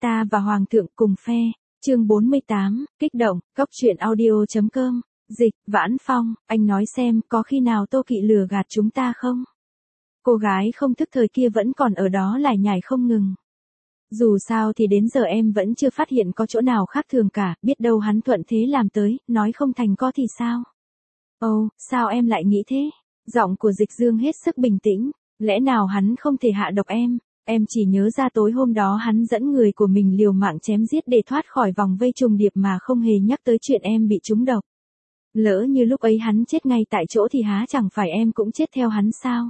Ta và Hoàng thượng cùng phe. Chương 48, kích động, Cóc truyện audio.com. Dịch, Vãn Phong, anh nói xem có khi nào Tô Kỵ lừa gạt chúng ta không? Cô gái không thức thời kia vẫn còn ở đó lải nhải không ngừng. Dù sao thì đến giờ em vẫn chưa phát hiện có chỗ nào khác thường cả, biết đâu hắn thuận thế làm tới, nói không thành co thì sao? Ồ, sao em lại nghĩ thế? Giọng của Dịch Dương hết sức bình tĩnh, lẽ nào hắn không thể hạ độc em chỉ nhớ ra tối hôm đó hắn dẫn người của mình liều mạng chém giết để thoát khỏi vòng vây trùng điệp mà không hề nhắc tới chuyện em bị trúng độc. Lỡ như lúc ấy hắn chết ngay tại chỗ thì há chẳng phải em cũng chết theo hắn sao?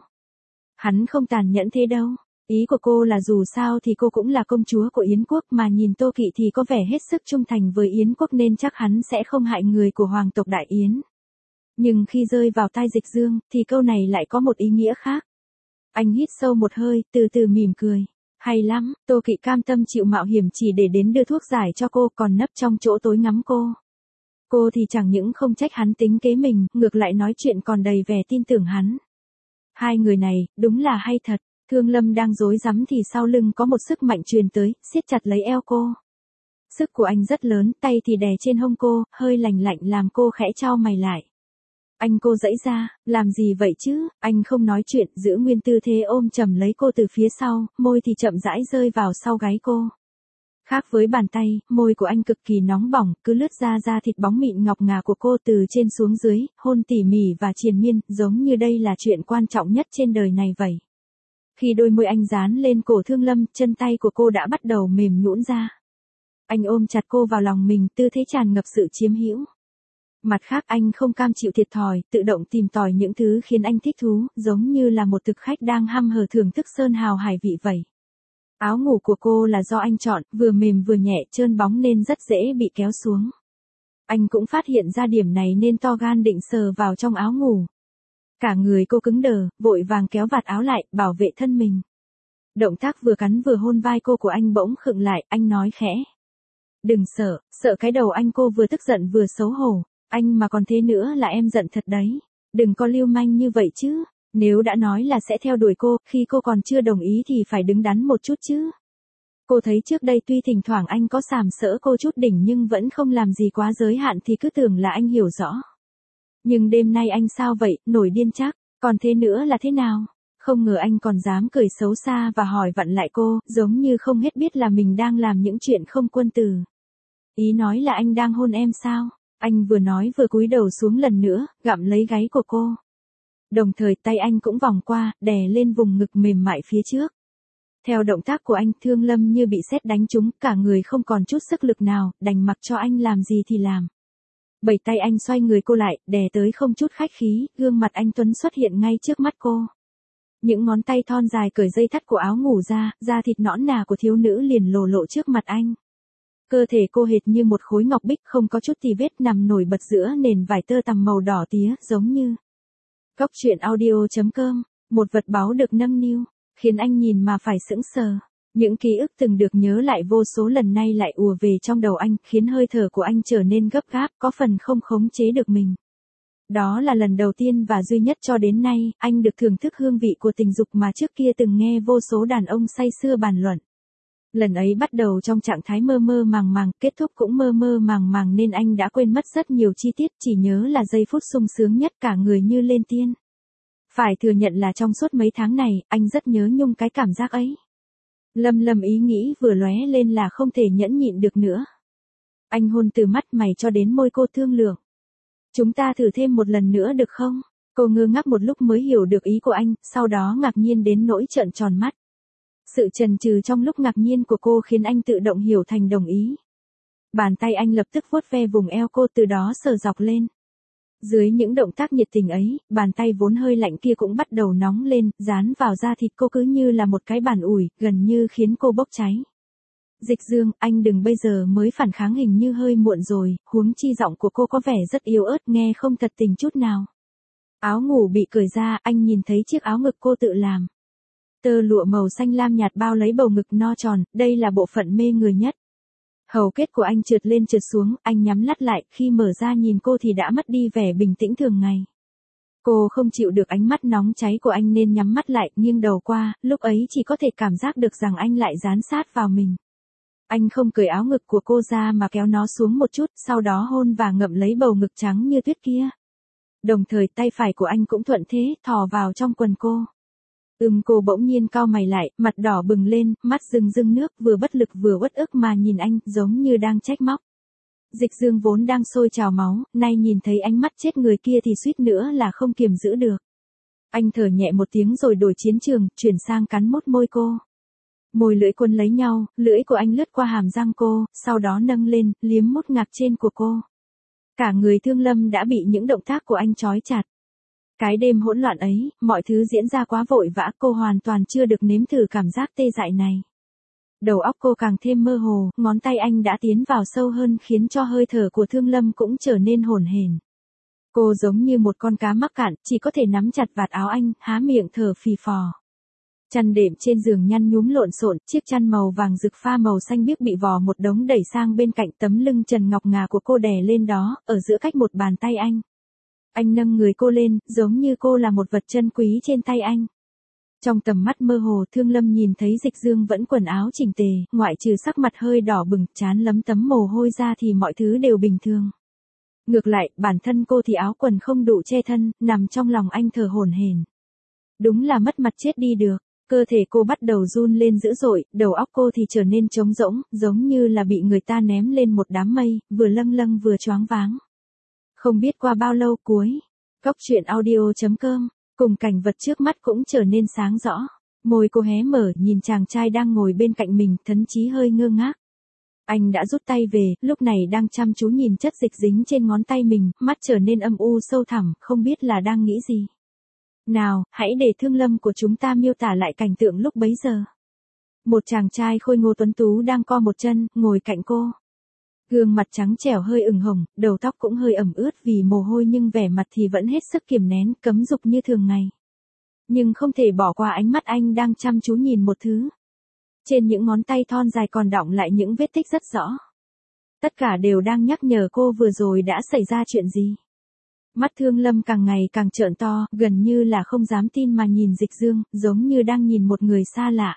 Hắn không tàn nhẫn thế đâu. Ý của cô là dù sao thì cô cũng là công chúa của Yến quốc mà nhìn Tô Kỵ thì có vẻ hết sức trung thành với Yến quốc nên chắc hắn sẽ không hại người của hoàng tộc Đại Yến. Nhưng khi rơi vào tai Dịch Dương thì câu này lại có một ý nghĩa khác. Anh hít sâu một hơi, từ từ mỉm cười. Hay lắm, Tô Kỵ cam tâm chịu mạo hiểm chỉ để đến đưa thuốc giải cho cô còn nấp trong chỗ tối ngắm cô. Cô thì chẳng những không trách hắn tính kế mình, ngược lại nói chuyện còn đầy vẻ tin tưởng hắn. Hai người này, đúng là hay thật. Thương Lâm đang rối rắm thì sau lưng có một sức mạnh truyền tới, siết chặt lấy eo cô. Sức của anh rất lớn, tay thì đè trên hông cô, hơi lạnh lạnh làm cô khẽ chau mày lại. Anh cô giãy ra, làm gì vậy chứ? Anh không nói chuyện, giữ nguyên tư thế ôm chầm lấy cô từ phía sau, môi thì chậm rãi rơi vào sau gáy cô. Khác với bàn tay, môi của anh cực kỳ nóng bỏng, cứ lướt ra da thịt bóng mịn ngọc ngà của cô từ trên xuống dưới, hôn tỉ mỉ và triền miên, giống như đây là chuyện quan trọng nhất trên đời này vậy. Khi đôi môi anh dán lên cổ Thương Lâm, chân tay của cô đã bắt đầu mềm nhũn ra. Anh ôm chặt cô vào lòng mình, tư thế tràn ngập sự chiếm hữu. Mặt khác anh không cam chịu thiệt thòi, tự động tìm tòi những thứ khiến anh thích thú, giống như là một thực khách đang hăm hở thưởng thức sơn hào hải vị vậy. Áo ngủ của cô là do anh chọn, vừa mềm vừa nhẹ, trơn bóng nên rất dễ bị kéo xuống. Anh cũng phát hiện ra điểm này nên to gan định sờ vào trong áo ngủ. Cả người cô cứng đờ, vội vàng kéo vạt áo lại, bảo vệ thân mình. Động tác vừa cắn vừa hôn vai cô của anh bỗng khựng lại, anh nói khẽ. Đừng sợ, sợ cái đầu anh. Cô vừa tức giận vừa xấu hổ. Anh mà còn thế nữa là em giận thật đấy. Đừng có lưu manh như vậy chứ. Nếu đã nói là sẽ theo đuổi cô, khi cô còn chưa đồng ý thì phải đứng đắn một chút chứ. Cô thấy trước đây tuy thỉnh thoảng anh có sàm sỡ cô chút đỉnh nhưng vẫn không làm gì quá giới hạn thì cứ tưởng là anh hiểu rõ. Nhưng đêm nay anh sao vậy, nổi điên chắc, còn thế nữa là thế nào? Không ngờ anh còn dám cười xấu xa và hỏi vặn lại cô, giống như không hết biết là mình đang làm những chuyện không quân tử. Ý nói là anh đang hôn em sao? Anh vừa nói vừa cúi đầu xuống lần nữa, gặm lấy gáy của cô. Đồng thời tay anh cũng vòng qua, đè lên vùng ngực mềm mại phía trước. Theo động tác của anh, Thương Lâm như bị sét đánh trúng, cả người không còn chút sức lực nào, đành mặc cho anh làm gì thì làm. Bảy tay anh xoay người cô lại, đè tới không chút khách khí, gương mặt anh tuấn xuất hiện ngay trước mắt cô. Những ngón tay thon dài cởi dây thắt của áo ngủ ra, da thịt nõn nà của thiếu nữ liền lộ lộ trước mặt anh. Cơ thể cô hệt như một khối ngọc bích không có chút tì vết nằm nổi bật giữa nền vải tơ tằm màu đỏ tía, giống như Cóc truyện audio.com, một vật báu được nâng niu, khiến anh nhìn mà phải sững sờ. Những ký ức từng được nhớ lại vô số lần nay lại ùa về trong đầu anh, khiến hơi thở của anh trở nên gấp gáp, có phần không khống chế được mình. Đó là lần đầu tiên và duy nhất cho đến nay, anh được thưởng thức hương vị của tình dục mà trước kia từng nghe vô số đàn ông say sưa bàn luận. Lần ấy bắt đầu trong trạng thái mơ mơ màng màng, kết thúc cũng mơ mơ màng màng nên anh đã quên mất rất nhiều chi tiết, chỉ nhớ là giây phút sung sướng nhất cả người như lên tiên. Phải thừa nhận là trong suốt mấy tháng này, anh rất nhớ nhung cái cảm giác ấy. Lâm ý nghĩ vừa lóe lên là không thể nhẫn nhịn được nữa. Anh hôn từ mắt mày cho đến môi cô thương lượng. Chúng ta thử thêm một lần nữa được không? Cô ngơ ngác một lúc mới hiểu được ý của anh, sau đó ngạc nhiên đến nỗi trợn tròn mắt. Sự chần chừ trong lúc ngạc nhiên của cô khiến anh tự động hiểu thành đồng ý. Bàn tay anh lập tức vuốt ve vùng eo cô từ đó sờ dọc lên. Dưới những động tác nhiệt tình ấy, bàn tay vốn hơi lạnh kia cũng bắt đầu nóng lên, dán vào da thịt cô cứ như là một cái bàn ủi, gần như khiến cô bốc cháy. Dịch Dương, anh đừng bây giờ mới phản kháng, hình như hơi muộn rồi, huống chi giọng của cô có vẻ rất yếu ớt, nghe không thật tình chút nào. Áo ngủ bị cởi ra, anh nhìn thấy chiếc áo ngực cô tự làm. Tơ lụa màu xanh lam nhạt bao lấy bầu ngực no tròn, đây là bộ phận mê người nhất. Hầu kết của anh trượt lên trượt xuống, anh nhắm mắt lại, khi mở ra nhìn cô thì đã mất đi vẻ bình tĩnh thường ngày. Cô không chịu được ánh mắt nóng cháy của anh nên nhắm mắt lại, nghiêng đầu qua, lúc ấy chỉ có thể cảm giác được rằng anh lại dán sát vào mình. Anh không cởi áo ngực của cô ra mà kéo nó xuống một chút, sau đó hôn và ngậm lấy bầu ngực trắng như tuyết kia. Đồng thời tay phải của anh cũng thuận thế, thò vào trong quần cô. Cô bỗng nhiên cau mày lại, mặt đỏ bừng lên, mắt rưng rưng nước, vừa bất lực vừa uất ức mà nhìn anh, giống như đang trách móc. Dịch Dương vốn đang sôi trào máu, nay nhìn thấy ánh mắt chết người kia thì suýt nữa là không kiềm giữ được. Anh thở nhẹ một tiếng rồi đổi chiến trường, chuyển sang cắn mút môi cô. Môi lưỡi quấn lấy nhau, lưỡi của anh lướt qua hàm răng cô, sau đó nâng lên, liếm mút ngạc trên của cô. Cả người Thương Lâm đã bị những động tác của anh trói chặt. Cái đêm hỗn loạn ấy, mọi thứ diễn ra quá vội vã, cô hoàn toàn chưa được nếm thử cảm giác tê dại này. Đầu óc cô càng thêm mơ hồ, ngón tay anh đã tiến vào sâu hơn khiến cho hơi thở của Thương Lâm cũng trở nên hổn hển. Cô giống như một con cá mắc cạn, chỉ có thể nắm chặt vạt áo anh, há miệng thở phì phò. Chăn đệm trên giường nhăn nhúm lộn xộn, chiếc chăn màu vàng rực pha màu xanh biếc bị vò một đống đẩy sang bên cạnh, tấm lưng trần ngọc ngà của cô đè lên đó, ở giữa cách một bàn tay anh. Anh nâng người cô lên, giống như cô là một vật chân quý trên tay anh. Trong tầm mắt mơ hồ, Thương Lâm nhìn thấy Dịch Dương vẫn quần áo chỉnh tề, ngoại trừ sắc mặt hơi đỏ bừng, trán lấm tấm mồ hôi ra thì mọi thứ đều bình thường. Ngược lại, bản thân cô thì áo quần không đủ che thân, nằm trong lòng anh thở hổn hển. Đúng là mất mặt chết đi được. Cơ thể cô bắt đầu run lên dữ dội, đầu óc cô thì trở nên trống rỗng, giống như là bị người ta ném lên một đám mây, vừa lâng lâng vừa choáng váng. Không biết qua bao lâu cuối, Cóc truyện audio.com, cùng cảnh vật trước mắt cũng trở nên sáng rõ. Môi cô hé mở nhìn chàng trai đang ngồi bên cạnh mình, thậm chí hơi ngơ ngác. Anh đã rút tay về, lúc này đang chăm chú nhìn chất dịch dính trên ngón tay mình, mắt trở nên âm u sâu thẳm, không biết là đang nghĩ gì. Nào, hãy để Thương Lâm của chúng ta miêu tả lại cảnh tượng lúc bấy giờ. Một chàng trai khôi ngô tuấn tú đang co một chân, ngồi cạnh cô. Gương mặt trắng trẻo hơi ửng hồng, đầu tóc cũng hơi ẩm ướt vì mồ hôi nhưng vẻ mặt thì vẫn hết sức kiềm nén, cấm dục như thường ngày. Nhưng không thể bỏ qua ánh mắt anh đang chăm chú nhìn một thứ. Trên những ngón tay thon dài còn đọng lại những vết tích rất rõ. Tất cả đều đang nhắc nhở cô vừa rồi đã xảy ra chuyện gì. Mắt Thương Lâm càng ngày càng trợn to, gần như là không dám tin mà nhìn Dịch Dương, giống như đang nhìn một người xa lạ.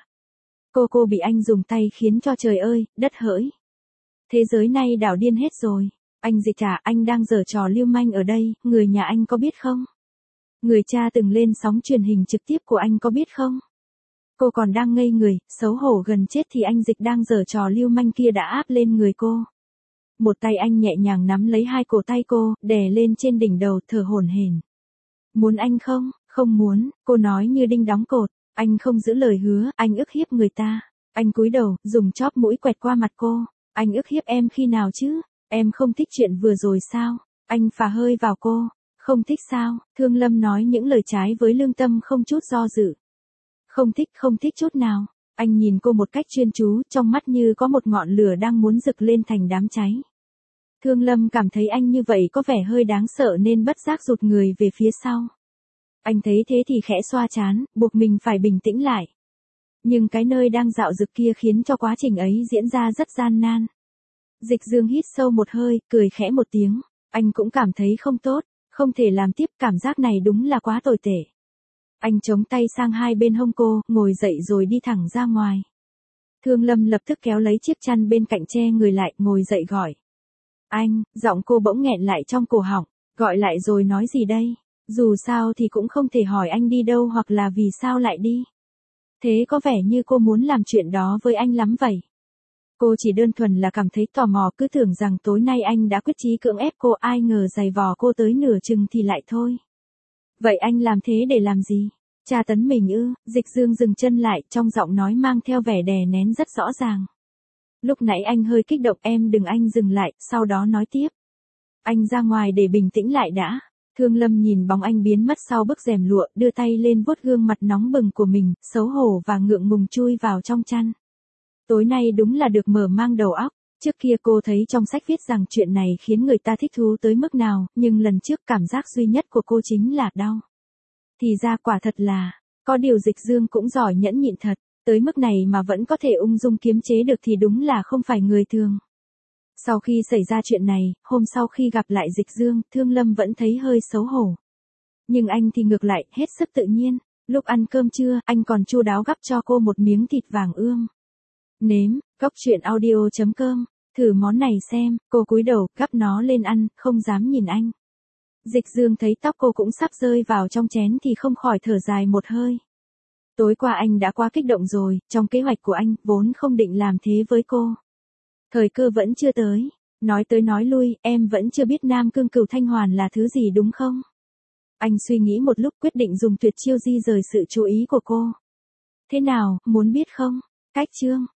Cô bị anh dùng tay khiến cho trời ơi, đất hỡi. Thế giới này đảo điên hết rồi. Anh Dịch à, anh đang giở trò lưu manh ở đây, người nhà anh có biết không? Người cha từng lên sóng truyền hình trực tiếp của anh có biết không? Cô còn đang ngây người, xấu hổ gần chết thì anh Dịch đang giở trò lưu manh kia đã áp lên người cô. Một tay anh nhẹ nhàng nắm lấy hai cổ tay cô, đè lên trên đỉnh đầu, thở hổn hển. Muốn anh không? Không muốn, cô nói như đinh đóng cột. Anh không giữ lời hứa, anh ức hiếp người ta. Anh cúi đầu, dùng chóp mũi quẹt qua mặt cô. Anh ức hiếp em khi nào chứ? Em không thích chuyện vừa rồi sao? Anh phả hơi vào cô. Không thích sao? Thương Lâm nói những lời trái với lương tâm không chút do dự. Không thích chút nào. Anh nhìn cô một cách chuyên chú, trong mắt như có một ngọn lửa đang muốn rực lên thành đám cháy. Thương Lâm cảm thấy anh như vậy có vẻ hơi đáng sợ nên bất giác rụt người về phía sau. Anh thấy thế thì khẽ xoa trán, buộc mình phải bình tĩnh lại. Nhưng cái nơi đang dạo dực kia khiến cho quá trình ấy diễn ra rất gian nan. Dịch Dương hít sâu một hơi, cười khẽ một tiếng. Anh cũng cảm thấy không tốt, không thể làm tiếp, cảm giác này đúng là quá tồi tệ. Anh chống tay sang hai bên hông cô, ngồi dậy rồi đi thẳng ra ngoài. Thương Lâm lập tức kéo lấy chiếc chăn bên cạnh che người lại, ngồi dậy gọi. Anh, giọng cô bỗng nghẹn lại trong cổ họng, gọi lại rồi nói gì đây? Dù sao thì cũng không thể hỏi anh đi đâu hoặc là vì sao lại đi. Thế có vẻ như cô muốn làm chuyện đó với anh lắm vậy. Cô chỉ đơn thuần là cảm thấy tò mò, cứ tưởng rằng tối nay anh đã quyết chí cưỡng ép cô, ai ngờ giày vò cô tới nửa chừng thì lại thôi. Vậy anh làm thế để làm gì? Tra tấn mình ư? Dịch Dương dừng chân lại, trong giọng nói mang theo vẻ đè nén rất rõ ràng. Lúc nãy anh hơi kích động, em đừng, anh dừng lại, sau đó nói tiếp. Anh ra ngoài để bình tĩnh lại đã. Thương Lâm nhìn bóng anh biến mất sau bức rèm lụa, đưa tay lên vuốt gương mặt nóng bừng của mình, xấu hổ và ngượng ngùng chui vào trong chăn. Tối nay đúng là được mở mang đầu óc. Trước kia cô thấy trong sách viết rằng chuyện này khiến người ta thích thú tới mức nào, nhưng lần trước cảm giác duy nhất của cô chính là đau. Thì ra quả thật là, có điều Dịch Dương cũng giỏi nhẫn nhịn thật, tới mức này mà vẫn có thể ung dung kiềm chế được thì đúng là không phải người thường. Sau khi xảy ra chuyện này, hôm sau khi gặp lại Dịch Dương, Thương Lâm vẫn thấy hơi xấu hổ. Nhưng anh thì ngược lại, hết sức tự nhiên. Lúc ăn cơm trưa, anh còn chu đáo gắp cho cô một miếng thịt vàng ươm. Nếm, cóc truyện audio.com, thử món này xem, cô cúi đầu, gắp nó lên ăn, không dám nhìn anh. Dịch Dương thấy tóc cô cũng sắp rơi vào trong chén thì không khỏi thở dài một hơi. Tối qua anh đã quá kích động rồi, trong kế hoạch của anh, vốn không định làm thế với cô. Thời cơ vẫn chưa tới, nói tới nói lui, em vẫn chưa biết Nam Cương Cửu Thanh Hoàn là thứ gì đúng không? Anh suy nghĩ một lúc quyết định dùng tuyệt chiêu di rời sự chú ý của cô. Thế nào, muốn biết không? Cách chương.